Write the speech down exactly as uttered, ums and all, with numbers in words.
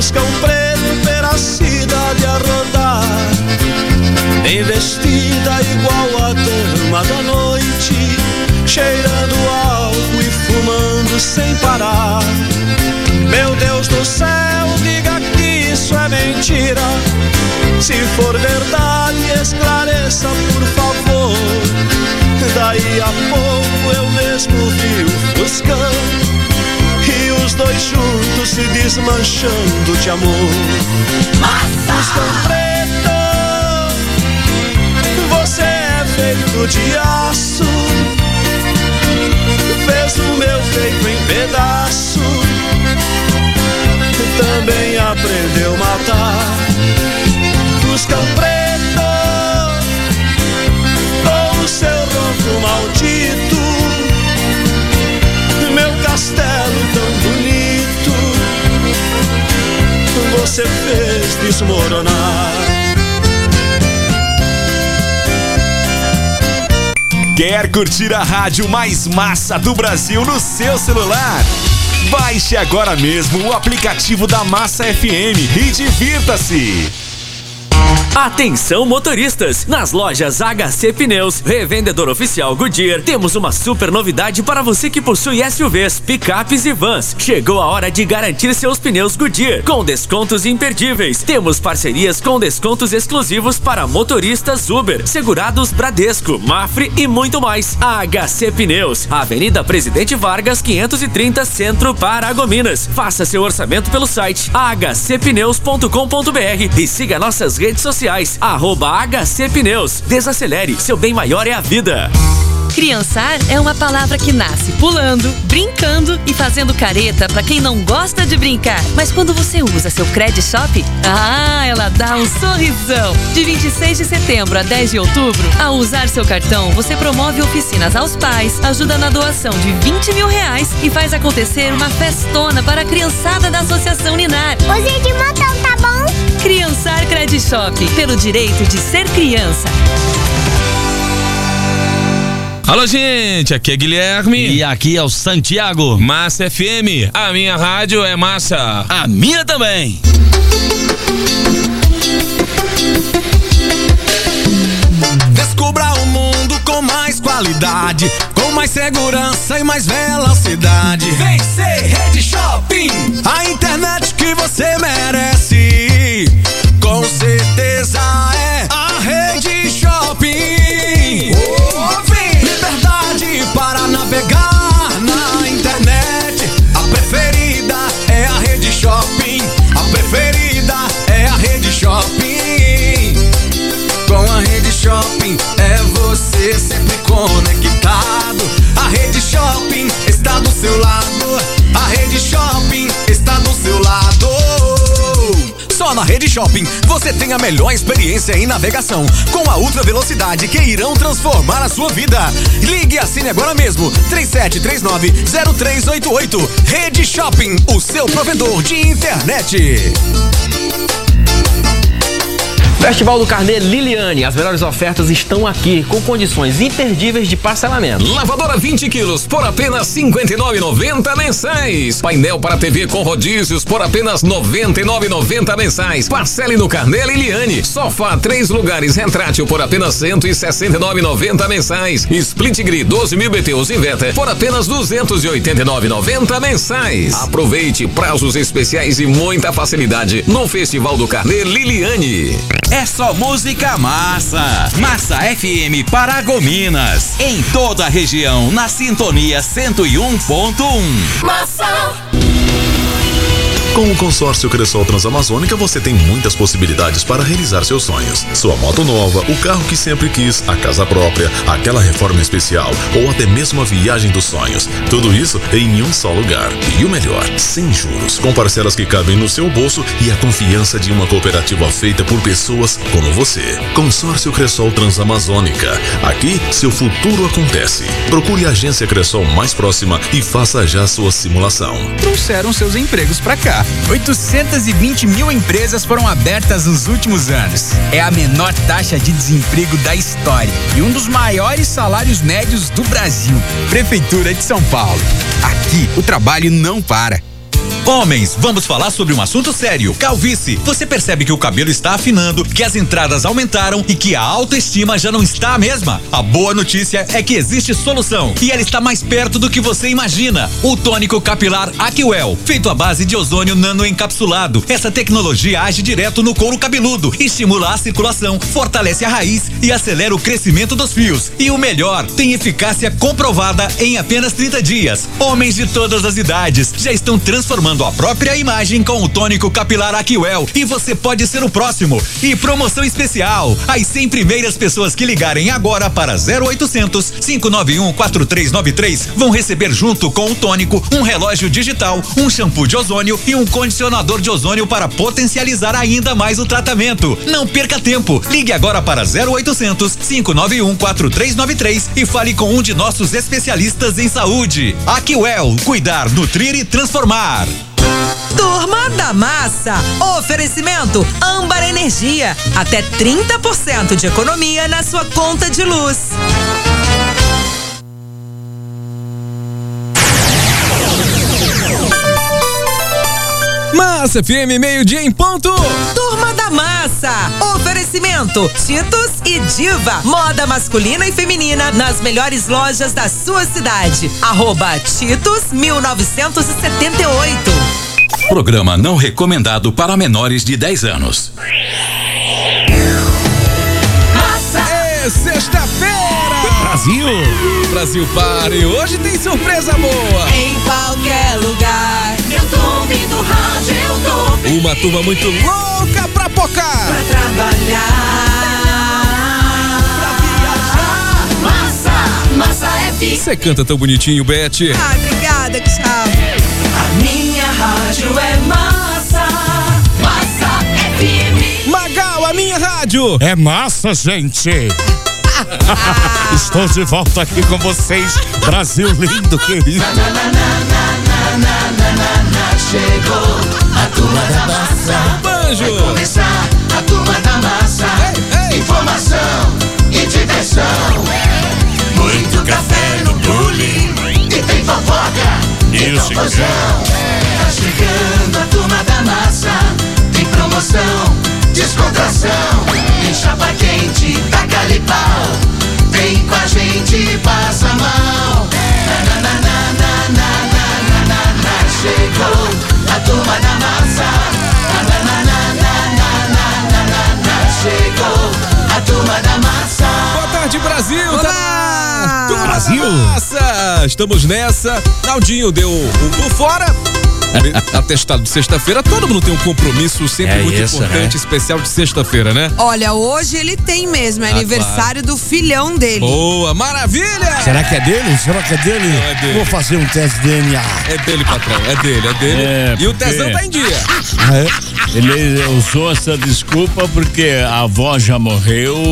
buscam preto pela cidade a rodar, bem vestida igual a dama da noite, cheirando álcool e fumando sem parar. Meu Deus do céu, diga que isso é mentira. Se for verdade, esclareça, por favor. Daí a pouco eu mesmo vi o Fuscão e os dois juntos se desmanchando de amor. Fuscão preto, você é feito de aço, fez o meu peito em pedaço, também aprendeu a matar. Fuscão preto, com o seu ronco maldito, meu castelo tão bonito, você fez desmoronar. Quer curtir a rádio mais massa do Brasil no seu celular? Baixe agora mesmo o aplicativo da Massa F M e divirta-se! Atenção motoristas, nas lojas H C Pneus, revendedor oficial Goodyear, temos uma super novidade para você que possui S U Vs, picapes e vans. Chegou a hora de garantir seus pneus Goodyear com descontos imperdíveis. Temos parcerias com descontos exclusivos para motoristas Uber, segurados Bradesco, Mafre e muito mais. H C Pneus, Avenida Presidente Vargas quinhentos e trinta, Centro, Paragominas. Faça seu orçamento pelo site h c pneus ponto com ponto b r e siga nossas redes sociais. Arroba H C Pneus. Desacelere, seu bem maior é a vida. Criançar é uma palavra que nasce pulando, brincando e fazendo careta pra quem não gosta de brincar. Mas quando você usa seu Credit Shop, ah, ela dá um sorrisão. De vinte e seis de setembro a dez de outubro, ao usar seu cartão, você promove oficinas aos pais, ajuda na doação de vinte mil reais e faz acontecer uma festona para a criançada da Associação Ninar. Usei de montão, tá bom? Criançar Credit Shop, pelo direito de ser criança. Alô, gente, aqui é Guilherme. E aqui é o Santiago. Massa F M, a minha rádio é massa. A minha também. Descubra o mundo com mais qualidade, com mais segurança e mais velocidade. Vem ser Rede Shopping, a internet que você merece. Com certeza é a Rede Shopping. Oh, vem! Liberdade para navegar na internet. A preferida é a Rede Shopping. A preferida é a Rede Shopping. Com a Rede Shopping é você sempre conectado. A Rede Shopping está do seu lado. A Rede Shopping está do seu lado. Só na Rede Shopping você tem a melhor experiência em navegação, com a ultra velocidade que irão transformar a sua vida. Ligue e assine agora mesmo, três sete três nove, zero três oito oito. Rede Shopping, o seu provedor de internet. Festival do Carnê Liliane, as melhores ofertas estão aqui, com condições imperdíveis de parcelamento. Lavadora vinte quilos por apenas cinquenta e nove reais e noventa centavos mensais. Painel para T V com rodízios por apenas noventa e nove reais e noventa centavos mensais. Parcele no Carnê Liliane. Sofá três lugares retrátil por apenas cento e sessenta e nove reais e noventa centavos mensais. Split Grid doze mil B T Us Inveta por apenas duzentos e oitenta e nove reais e noventa centavos mensais. Aproveite prazos especiais e muita facilidade no Festival do Carnê Liliane. É só música massa. Massa F M Paragominas. Em toda a região, na sintonia cento e um ponto um. Massa. Com o consórcio Cressol Transamazônica, você tem muitas possibilidades para realizar seus sonhos. Sua moto nova, o carro que sempre quis, a casa própria, aquela reforma especial ou até mesmo a viagem dos sonhos. Tudo isso em um só lugar. E o melhor, sem juros, com parcelas que cabem no seu bolso e a confiança de uma cooperativa feita por pessoas como você. Consórcio Cressol Transamazônica. Aqui, seu futuro acontece. Procure a agência Cressol mais próxima e faça já sua simulação. Trouxeram seus empregos pra cá. oitocentas e vinte mil empresas foram abertas nos últimos anos. É a menor taxa de desemprego da história e um dos maiores salários médios do Brasil. Prefeitura de São Paulo. Aqui o trabalho não para. Homens, vamos falar sobre um assunto sério, calvície. Você percebe que o cabelo está afinando, que as entradas aumentaram e que a autoestima já não está a mesma? A boa notícia é que existe solução e ela está mais perto do que você imagina. O tônico capilar Aquewell, feito à base de ozônio nanoencapsulado. Essa tecnologia age direto no couro cabeludo, estimula a circulação, fortalece a raiz e acelera o crescimento dos fios. E o melhor, tem eficácia comprovada em apenas trinta dias. Homens de todas as idades já estão transformando a própria imagem com o tônico capilar Aquewell e você pode ser o próximo. E promoção especial: as cem primeiras pessoas que ligarem agora para zero oitocentos, cinco nove um, quatro três nove três vão receber junto com o tônico um relógio digital, um shampoo de ozônio e um condicionador de ozônio para potencializar ainda mais o tratamento. Não perca tempo. Ligue agora para zero oitocentos, cinco nove um, quatro três nove três e fale com um de nossos especialistas em saúde. Aquewell, cuidar, nutrir e transformar. Turma da Massa. Oferecimento Âmbar Energia. Até trinta por cento de economia na sua conta de luz. Massa F M, meio-dia em ponto. Turma da Massa. Oferecimento Titus e Diva. Moda masculina e feminina nas melhores lojas da sua cidade. Arroba Titus mil novecentos e setenta e oito. Programa não recomendado para menores de dez anos. É sexta-feira! Brasil! Brasil pare! Hoje tem surpresa boa! Em qualquer lugar, eu tô ouvindo rádio, eu tô ouvindo. Uma turma muito louca pra pocar! Pra trabalhar, pra viajar. Massa, Massa F M. Você canta tão bonitinho, Beth. Ah, obrigada, Gustavo. A minha rádio é Massa, Massa F M. Magal, a minha rádio é massa, gente. Estou de volta aqui com vocês, Brasil lindo, querido. Na, na, na, na, na, na, na, na, chegou a turma da massa. Banjo. Vai começar a turma da massa. Ei, ei. Informação e diversão. Muito café no bule e tem fofoca e confusão. Tá chegando a turma da massa. Tem promoção, descontração. Tem chapa quente, taca-lhe pau. Vem com a gente, passa mal. Na, na, na, na, na, na, na, na, chegou a turma da massa. Na, na, na, na, na, na, na, na, na, chegou a turma da massa. Boa tarde, Brasil! Olá! Tá... Turma Brasil! da massa! Estamos nessa. Naldinho deu um por fora. Atestado de sexta-feira, todo mundo tem um compromisso sempre é muito isso, importante, né? Especial de sexta-feira, né? Olha, hoje ele tem mesmo, é Ah, aniversário do filhão dele. Boa, maravilha! Será que é dele? Será que é dele? Não, é dele. Vou fazer um teste de D N A. É dele, patrão, é dele, é dele. É, e o porque- tesão tá em dia. Ah, é? Ele usou essa desculpa porque a avó já morreu